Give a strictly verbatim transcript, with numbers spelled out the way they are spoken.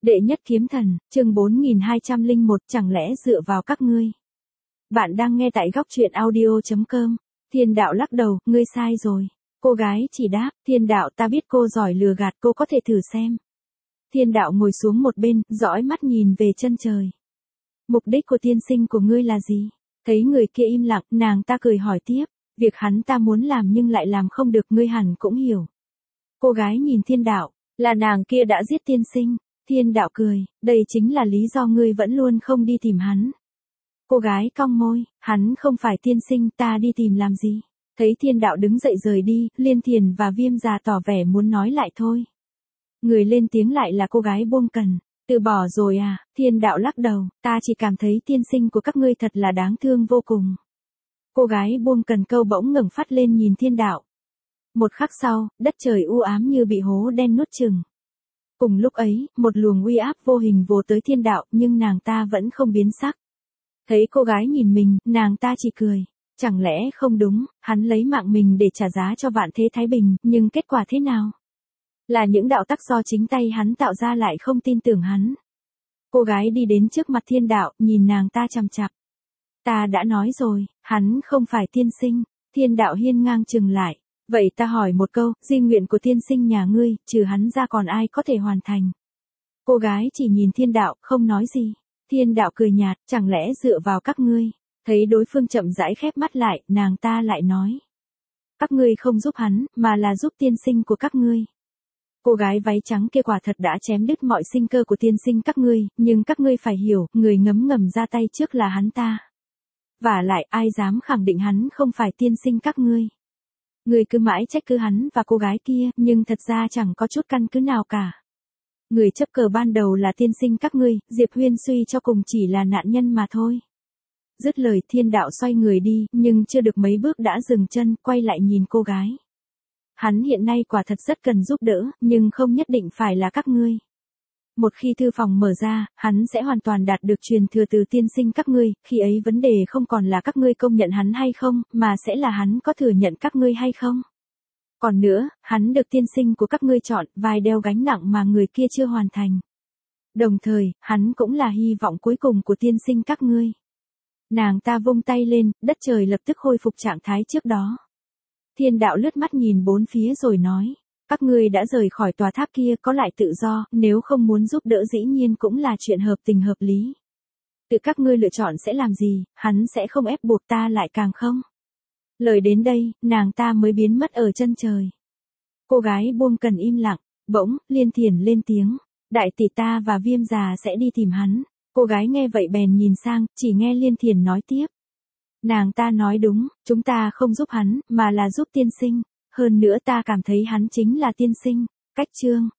Đệ nhất kiếm thần, chương bốn nghìn hai trăm lẻ một, chẳng lẽ dựa vào các ngươi. Bạn đang nghe tại góc truyện audio chấm com. Thiên đạo lắc đầu, ngươi sai rồi. Cô gái chỉ đáp, thiên đạo ta biết cô giỏi lừa gạt, cô có thể thử xem. Thiên đạo ngồi xuống một bên, dõi mắt nhìn về chân trời. Mục đích của tiên sinh của ngươi là gì? Thấy người kia im lặng, nàng ta cười hỏi tiếp, việc hắn ta muốn làm nhưng lại làm không được, ngươi hẳn cũng hiểu. Cô gái nhìn thiên đạo, là nàng kia đã giết tiên sinh. Thiên đạo cười, đây chính là lý do ngươi vẫn luôn không đi tìm hắn. Cô gái cong môi, hắn không phải tiên sinh, ta đi tìm làm gì? Thấy thiên đạo đứng dậy rời đi, Liên Thiền và Viêm già tỏ vẻ muốn nói lại thôi. Người lên tiếng lại là cô gái Buông Cần. Từ bỏ rồi à? Thiên đạo lắc đầu, ta chỉ cảm thấy tiên sinh của các ngươi thật là đáng thương vô cùng. Cô gái Buông Cần câu bỗng ngẩng phát lên nhìn thiên đạo. Một khắc sau, đất trời u ám như bị hố đen nuốt chửng. Cùng lúc ấy, một luồng uy áp vô hình vồ tới thiên đạo, nhưng nàng ta vẫn không biến sắc. Thấy cô gái nhìn mình, nàng ta chỉ cười. Chẳng lẽ không đúng, hắn lấy mạng mình để trả giá cho vạn thế thái bình, nhưng kết quả thế nào? Là những đạo tắc do chính tay hắn tạo ra lại không tin tưởng hắn. Cô gái đi đến trước mặt thiên đạo, nhìn nàng ta chằm chằm. Ta đã nói rồi, hắn không phải tiên sinh. Thiên đạo hiên ngang chừng lại. Vậy ta hỏi một câu, di nguyện của tiên sinh nhà ngươi, trừ hắn ra còn ai có thể hoàn thành? Cô gái chỉ nhìn thiên đạo, không nói gì. Thiên đạo cười nhạt, chẳng lẽ dựa vào các ngươi? Thấy đối phương chậm rãi khép mắt lại, nàng ta lại nói. Các ngươi không giúp hắn, mà là giúp tiên sinh của các ngươi. Cô gái váy trắng kia quả thật đã chém đứt mọi sinh cơ của tiên sinh các ngươi, nhưng các ngươi phải hiểu, người ngấm ngầm ra tay trước là hắn ta. Vả lại, ai dám khẳng định hắn không phải tiên sinh các ngươi? Người cứ mãi trách cứ hắn và cô gái kia, nhưng thật ra chẳng có chút căn cứ nào cả. Người chấp cờ ban đầu là tiên sinh các ngươi, Diệp Huyên suy cho cùng chỉ là nạn nhân mà thôi. Dứt lời thiên đạo xoay người đi, nhưng chưa được mấy bước đã dừng chân, quay lại nhìn cô gái. Hắn hiện nay quả thật rất cần giúp đỡ, nhưng không nhất định phải là các ngươi. Một khi thư phòng mở ra, hắn sẽ hoàn toàn đạt được truyền thừa từ tiên sinh các ngươi, khi ấy vấn đề không còn là các ngươi công nhận hắn hay không, mà sẽ là hắn có thừa nhận các ngươi hay không. Còn nữa, hắn được tiên sinh của các ngươi chọn, vai đeo gánh nặng mà người kia chưa hoàn thành. Đồng thời, hắn cũng là hy vọng cuối cùng của tiên sinh các ngươi. Nàng ta vung tay lên, đất trời lập tức khôi phục trạng thái trước đó. Thiên đạo lướt mắt nhìn bốn phía rồi nói. Các ngươi đã rời khỏi tòa tháp kia có lại tự do, nếu không muốn giúp đỡ dĩ nhiên cũng là chuyện hợp tình hợp lý. Tự các ngươi lựa chọn sẽ làm gì, hắn sẽ không ép buộc ta lại càng không. Lời đến đây, nàng ta mới biến mất ở chân trời. Cô gái Buông Cần im lặng, bỗng, Liên Thiền lên tiếng. Đại tỷ ta và Viêm già sẽ đi tìm hắn. Cô gái nghe vậy bèn nhìn sang, chỉ nghe Liên Thiền nói tiếp. Nàng ta nói đúng, chúng ta không giúp hắn, mà là giúp tiên sinh. Hơn nữa ta cảm thấy hắn chính là tiên sinh. Cách chương.